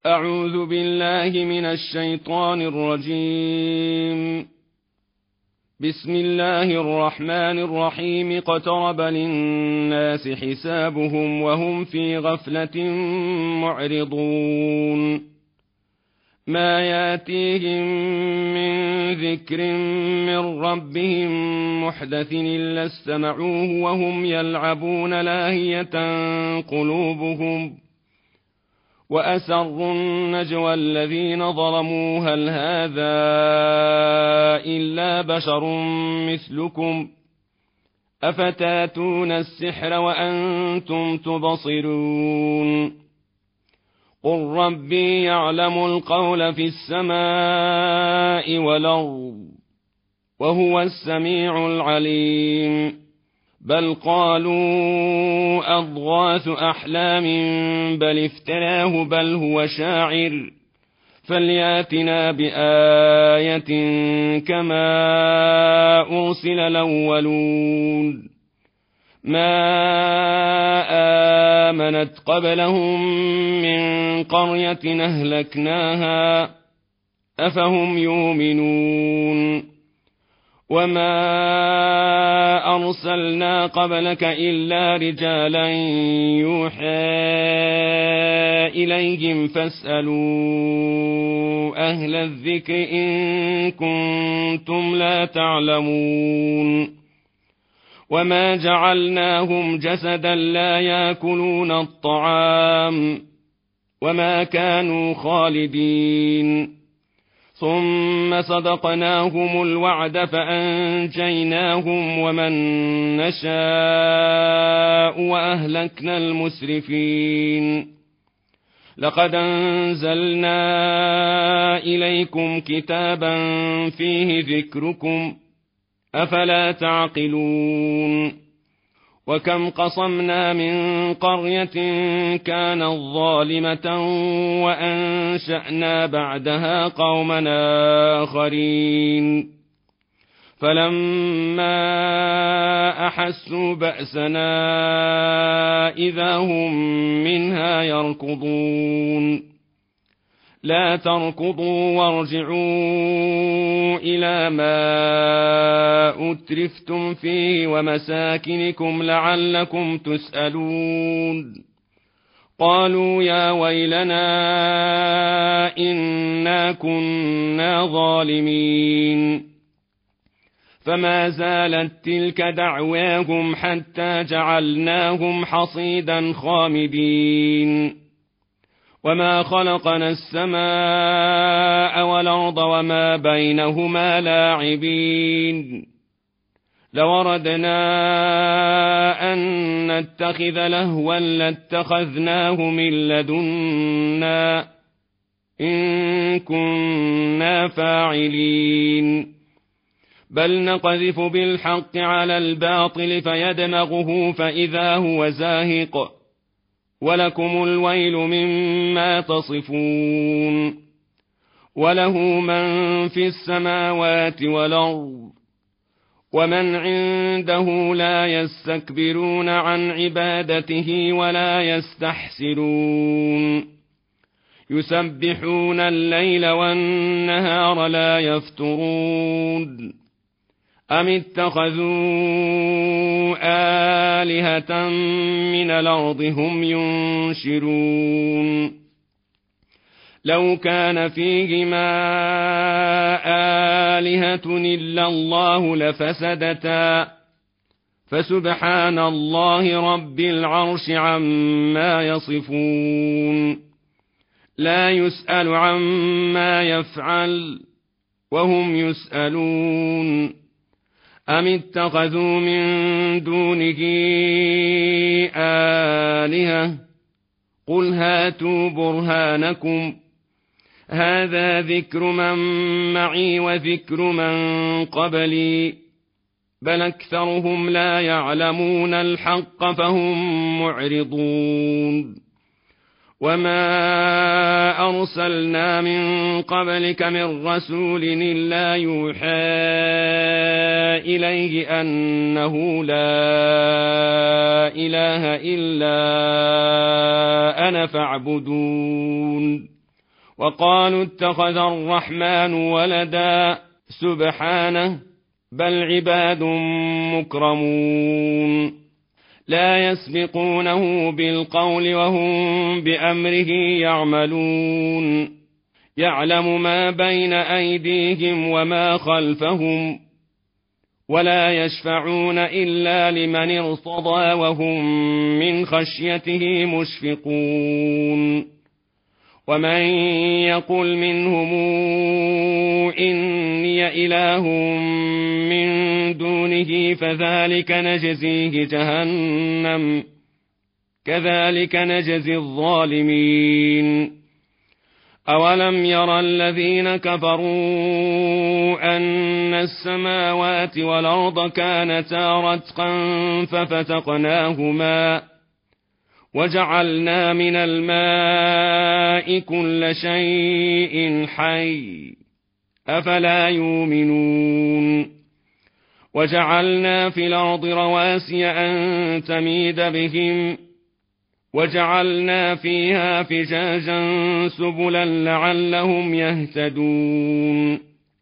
أعوذ بالله من الشيطان الرجيم. بسم الله الرحمن الرحيم. اقترب للناس حسابهم وهم في غفلة معرضون. ما ياتيهم من ذكر من ربهم محدث إلا استمعوه وهم يلعبون لاهية قلوبهم، وأسروا النجوى الذين ظلموا هل هذا إلا بشر مثلكم أفتاتون السحر وأنتم تبصرون. قل ربي يعلم القول في السماء والأرض وهو السميع العليم. بل قالوا أضغاث أحلام بل افتراه بل هو شاعر فلياتنا بآية كما أرسل الأولون. ما آمنت قبلهم من قرية أهلكناها أفهم يؤمنون. وما أرسلنا قبلك إلا رجالا يوحى إليهم فاسألوا أهل الذكر إن كنتم لا تعلمون. وما جعلناهم جسدا لا يأكلون الطعام وما كانوا خالدين. ثم صدقناهم الوعد فأنجيناهم ومن نشاء وأهلكنا المسرفين. لقد أنزلنا إليكم كتابا فيه ذكركم أفلا تعقلون. وكم قصمنا من قرية كانت ظالمة وأنشأنا بعدها قوما آخرين فلما أحسوا بأسنا إذا هم منها يركضون. لا تركضوا وارجعوا إلى ما أترفتم فيه ومساكنكم لعلكم تسألون. قالوا يا ويلنا إنا كنا ظالمين. فما زالت تلك دعواهم حتى جعلناهم حصيدا خامدين. وما خلقنا السماء والأرض وما بينهما لاعبين. لوردنا أن نتخذ لهوا لاتخذناه من لدنا إن كنا فاعلين. بل نقذف بالحق على الباطل فيدمغه فإذا هو زاهق ولكم الويل مما تصفون. وله من في السماوات والأرض ومن عنده لا يستكبرون عن عبادته ولا يستحسرون. يسبحون الليل والنهار لا يفترون. أم اتخذوا آلهة من الأرض هم ينشرون. لو كان فيهما آلهة إلا الله لفسدتا فسبحان الله رب العرش عما يصفون. لا يسأل عما يفعل وهم يسألون. أم اتخذوا من دونه آلهة قل هاتوا برهانكم هذا ذكر من معي وذكر من قبلي بل أكثرهم لا يعلمون الحق فهم معرضون. وما أرسلنا من قبلك من رسول إلا يوحى إليه أنه لا إله إلا أنا فاعبدون. وقالوا اتخذ الرحمن ولدا سبحانه بل عباد مكرمون لا يسبقونه بالقول وهم بأمره يعملون يعلم ما بين أيديهم وما خلفهم ولا يشفعون إلا لمن ارتضى وهم من خشيته مشفقون ومن يقل منهم إني إله من دونه فذلك نجزيه جهنم كذلك نجزي الظالمين أولم يرى الذين كفروا أن السماوات والأرض كانتا رتقا ففتقناهما وجعلنا من الماء كل شيء حي أفلا يؤمنون وجعلنا في الأرض رواسي أن تميد بهم وجعلنا فيها فجاجا سبلا لعلهم يهتدون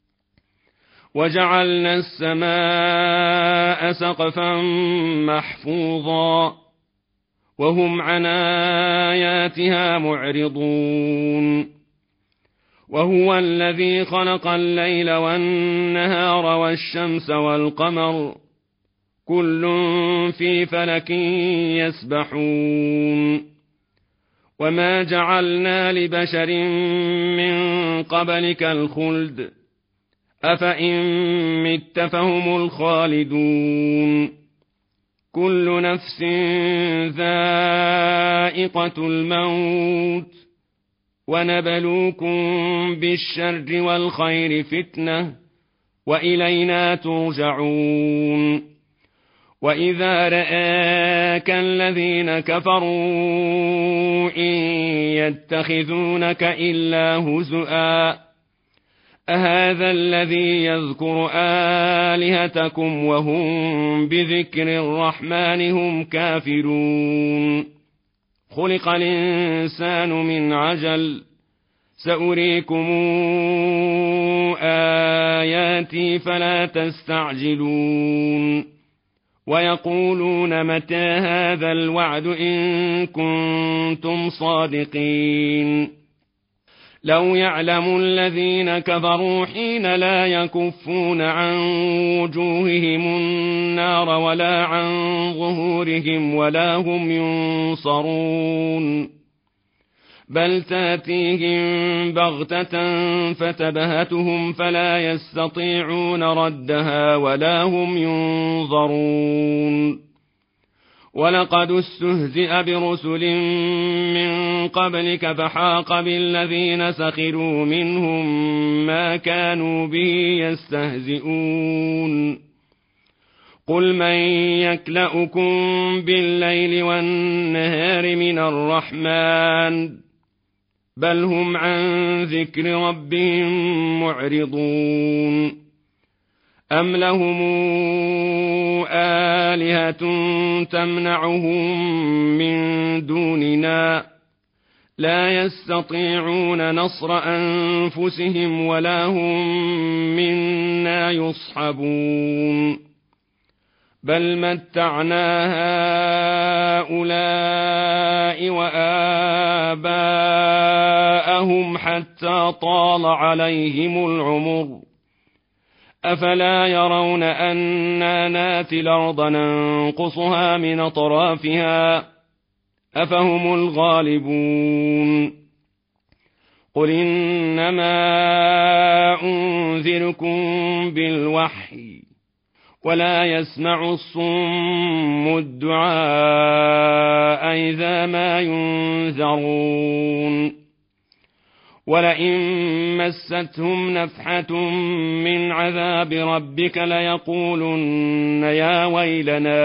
وجعلنا السماء سقفا محفوظا وهم عن آياتها معرضون وهو الذي خلق الليل والنهار والشمس والقمر كل في فلك يسبحون وما جعلنا لبشر من قبلك الخلد أفإن مت فهم الخالدون كل نفس ذائقة الموت ونبلوكم بالشر والخير فتنة وإلينا ترجعون وإذا رآك الذين كفروا إن يتخذونك إلا هزؤا أهذا الذي يذكر آلهتكم وهم بذكر الرحمن هم كافرون خلق الإنسان من عجل سأريكم آياتي فلا تستعجلون ويقولون متى هذا الوعد إن كنتم صادقين لو يعلم الذين كفروا حين لا يكفون عن وجوههم النار ولا عن ظهورهم ولا هم ينصرون بل تاتيهم بغتة فتبهتهم فلا يستطيعون ردها ولا هم ينظرون ولقد استهزئ برسل من قبلك فحاق بالذين سخروا منهم ما كانوا به يستهزئون قل من يكلؤكم بالليل والنهار من الرحمن بل هم عن ذكر ربهم معرضون أم لهم آلهة تمنعهم من دوننا لا يستطيعون نصر أنفسهم ولا هم منا يصحبون بل متعنا هؤلاء وآباءهم حتى طال عليهم العمر أفلا يرون أنا ناتي الأرض ننقصها من أطرافها أفهم الغالبون قل إنما أنذركم بالوحي ولا يسمع الصم الدعاء إذا ما ينذرون ولئن مستهم نفحة من عذاب ربك ليقولن يا ويلنا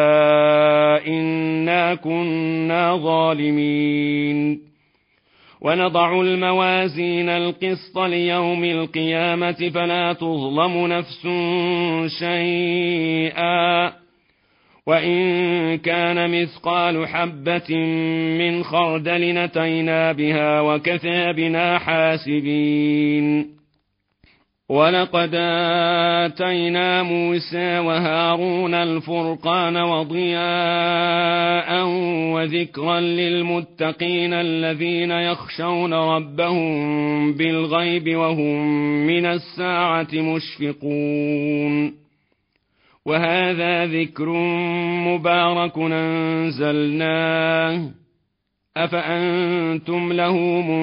إنا كنا ظالمين ونضع الموازين القسط ليوم القيامة فلا تظلم نفس شيئا وإن كان مثقال حبة من خردل أتينا بها وكفى بنا حاسبين. ولقد آتينا موسى وهارون الفرقان وضياء وذكرا للمتقين الذين يخشون ربهم بالغيب وهم من الساعة مشفقون. وهذا ذكر مبارك أنزلناه أفأنتم له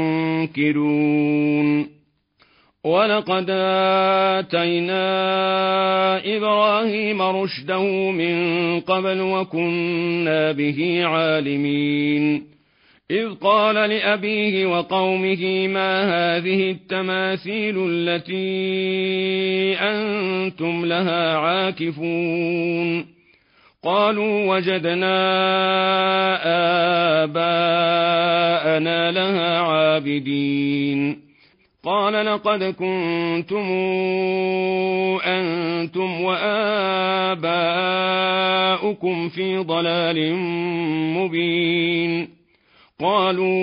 منكرون. ولقد آتينا إبراهيم رشده من قبل وكنا به عالمين. إذ قال لأبيه وقومه ما هذه التماثيل التي أنتم لها عاكفون. قالوا وجدنا آباءنا لها عابدين. قال لقد كنتم أنتم وآباؤكم في ضلال مبين. قالوا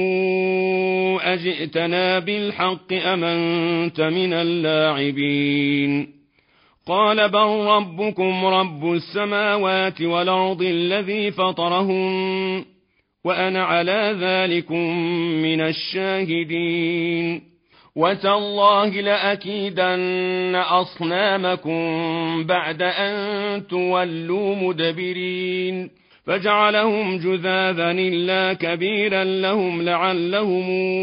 أجئتنا بالحق أم أنت من اللاعبين. قال بل ربكم رب السماوات والأرض الذي فطرهن وأنا على ذلكم من الشاهدين. وتالله لأكيدن أصنامكم بعد أن تولوا مدبرين. فجعلهم جذاذا إلا كبيرا لهم لعلهم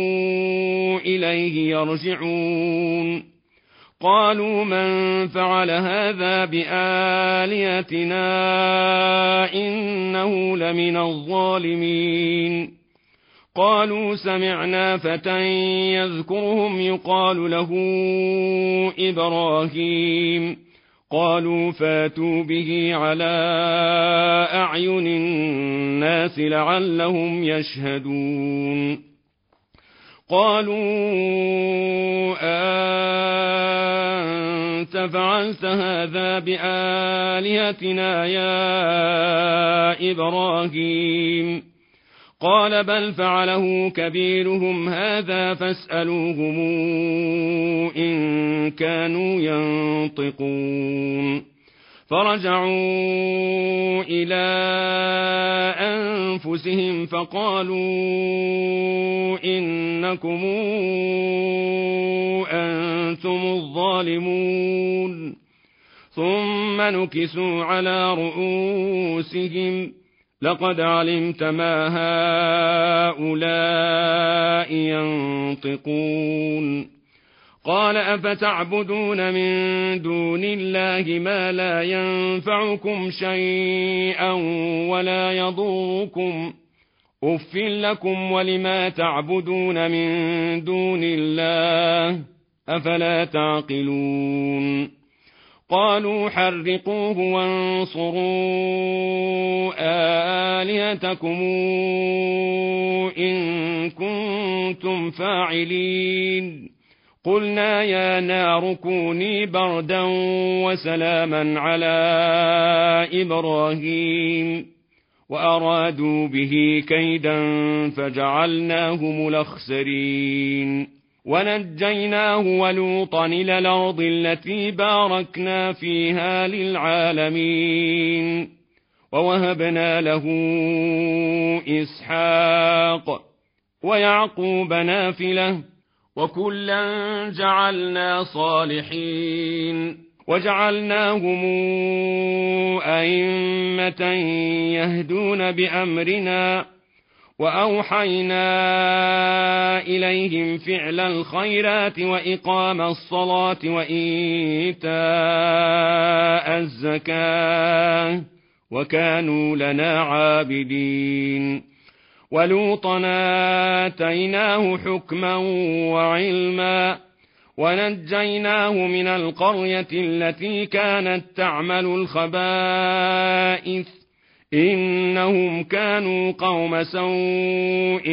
إليه يرجعون. قالوا من فعل هذا بآلهتنا إنه لمن الظالمين. قالوا سمعنا فتى يذكرهم يقال له إبراهيم. قالوا فاتوا به على أعين الناس لعلهم يشهدون. قالوا أنت فعلت هذا بآلهتنا يا إبراهيم. قال بل فعله كبيرهم هذا فاسألوهم إن كانوا ينطقون. فرجعوا إلى أنفسهم فقالوا إنكم أنتم الظالمون. ثم نكسوا على رؤوسهم لقد علمت ما هؤلاء ينطقون. قال أفتعبدون من دون الله ما لا ينفعكم شيئا ولا يضركم أف لكم ولما تعبدون من دون الله أفلا تعقلون. قالوا حرقوه وانصروا آلهتكم إن كنتم فاعلين. قلنا يا نار كوني بردا وسلاما على إبراهيم وأرادوا به كيدا فجعلناهم الأخسرين. ونجيناه ولوطا إلى الأرض التي باركنا فيها للعالمين. ووهبنا له إسحاق ويعقوب نافلة وكلا جعلنا صالحين. وجعلناهم أئمة يهدون بأمرنا وأوحينا إليهم فعل الخيرات وإقام الصلاة وإيتاء الزكاة وكانوا لنا عابدين. ولوطا آتيناه حكما وعلما ونجيناه من القرية التي كانت تعمل الخبائث إنهم كانوا قوم سوء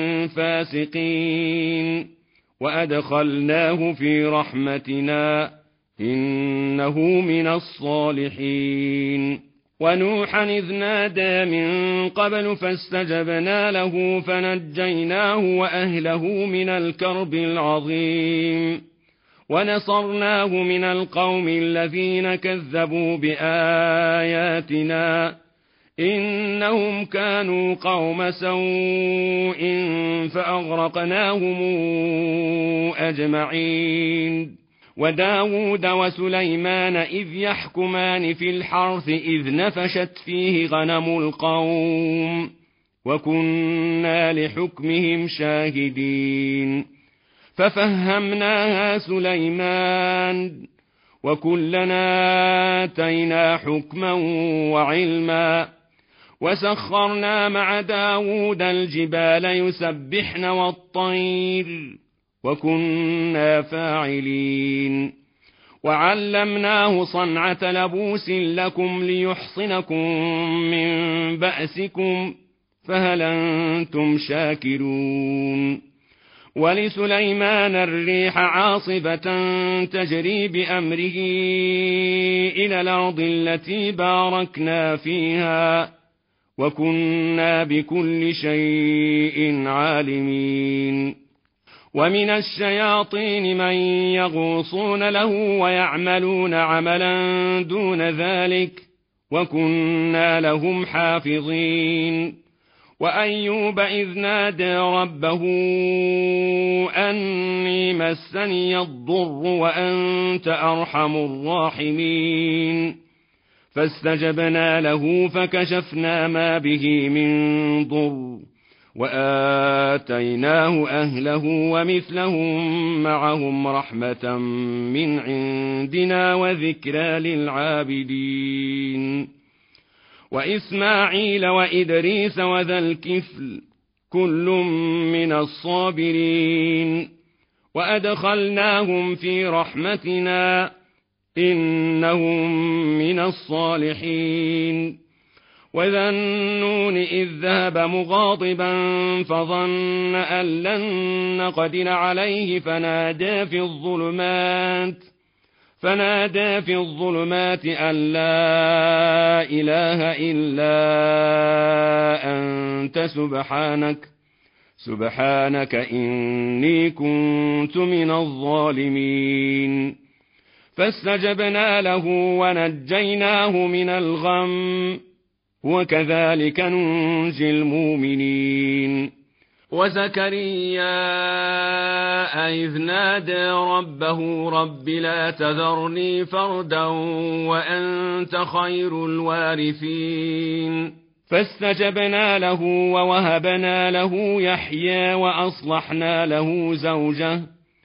فاسقين. وأدخلناه في رحمتنا إنه من الصالحين. ونوحا إذ نادى من قبل فاستجبنا له فنجيناه وأهله من الكرب العظيم ونصرناه من القوم الذين كذبوا بآياتنا إنهم كانوا قوم سوء فأغرقناهم أجمعين وداود وسليمان إذ يحكمان في الحرث إذ نفشت فيه غنم القوم وكنا لحكمهم شاهدين ففهمناها سليمان وكلنا آتينا حكما وعلما وسخرنا مع داود الجبال يسبحن والطير وكنا فاعلين وعلمناه صنعة لبوس لكم ليحصنكم من بأسكم فهل أنتم شاكرون ولسليمان الريح عاصفة تجري بأمره إلى الأرض التي باركنا فيها وكنا بكل شيء عالمين ومن الشياطين من يغوصون له ويعملون عملا دون ذلك وكنا لهم حافظين وأيوب إذ نادى ربه أني مسني الضر وأنت أرحم الراحمين فاستجبنا له فكشفنا ما به من ضر وآتيناه أهله ومثلهم معهم رحمة من عندنا وذكرى للعابدين وإسماعيل وإدريس وذا الكفل كل من الصابرين وأدخلناهم في رحمتنا إنهم من الصالحين وذا النون إذ ذهب مغاضبا فظن أن لن نقدر عليه فنادى في الظلمات أن لا إله إلا أنت سبحانك إني كنت من الظالمين فاستجبنا له ونجيناه من الغم وكذلك ننجي المؤمنين وزكريا إذ نادى ربه رب لا تذرني فردا وأنت خير الوارثين فاستجبنا له ووهبنا له يحيى وأصلحنا له زوجه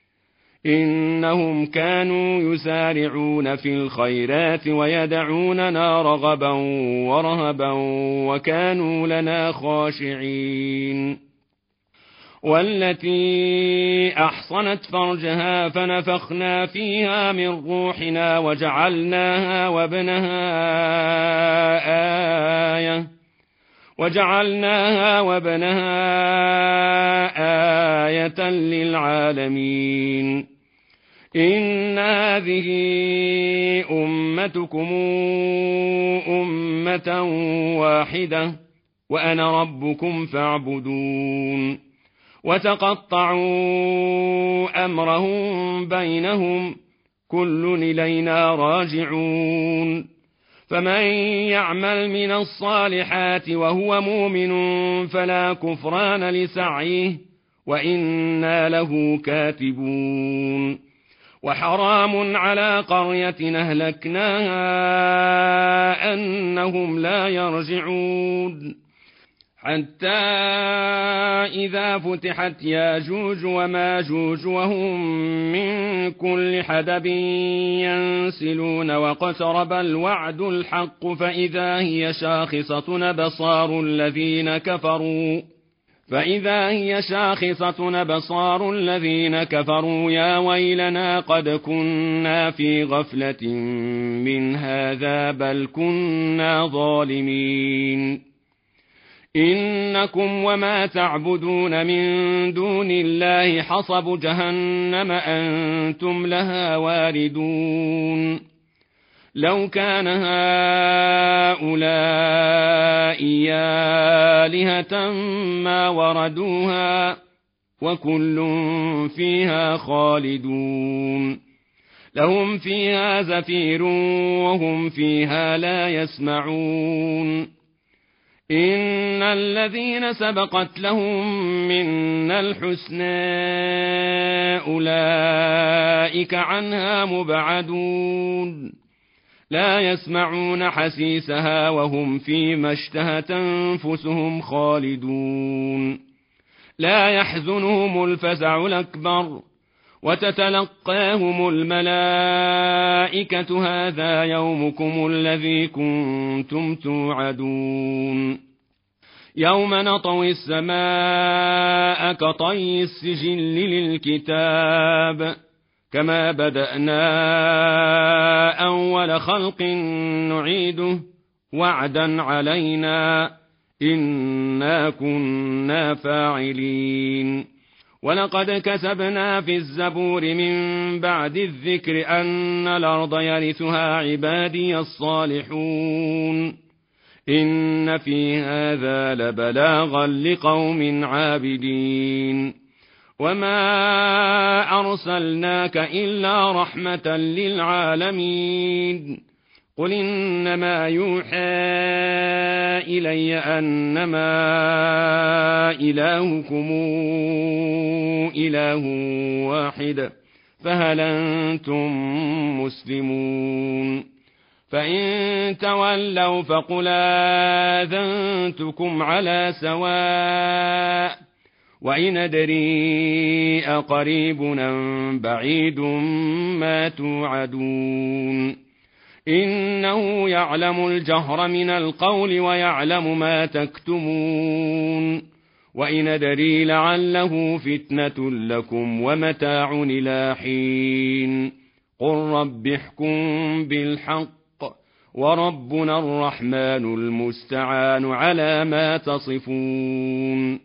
إنهم كانوا يسارعون في الخيرات ويدعوننا رغبا ورهبا وكانوا لنا خاشعين والتي أحصنت فرجها فنفخنا فيها من روحنا وجعلناها وابنها آية للعالمين إن هذه أمتكم أمة واحدة وأنا ربكم فاعبدون وتقطعوا أمرهم بينهم كل إلينا راجعون فمن يعمل من الصالحات وهو مؤمن فلا كفران لسعيه وإنا له كاتبون وحرام على قرية أهلكناها أنهم لا يرجعون حتى إذا فتحت ياجوج وماجوج وهم من كل حدب ينسلون واقترب الوعد الحق فإذا هي شاخصة أبصار الذين كفروا يا ويلنا قد كنا في غفلة من هذا بل كنا ظالمين إنكم وما تعبدون من دون الله حصب جهنم أنتم لها واردون لو كان هؤلاء آلهة ما وردوها وكل فيها خالدون لهم فيها زفير وهم فيها لا يسمعون إن الذين سبقت لهم منا الحسنى أولئك عنها مبعدون لا يسمعون حسيسها وهم فيما اشتهت أنفسهم خالدون لا يحزنهم الفزع الأكبر وتتلقاهم الملائكة هذا يومكم الذي كنتم توعدون يوم نطوي السماء كطي السجل للكتاب كما بدأنا أول خلق نعيده وعدا علينا إنا كنا فاعلين ولقد كتبنا في الزبور من بعد الذكر أن الأرض يرثها عبادي الصالحون إن في هذا لبلاغا لقوم عابدين وما أرسلناك إلا رحمة للعالمين قل إنما يوحى إلي أنما إلهكم إله واحد فهل أنتم مسلمون فإن تولوا فقل آذنتكم على سواء وإن أدري أقريب أم بعيد ما توعدون إنه يعلم الجهر من القول ويعلم ما تكتمون وإن أدري لعله فتنة لكم ومتاع إلى حين قل رب احكم بالحق وربنا الرحمن المستعان على ما تصفون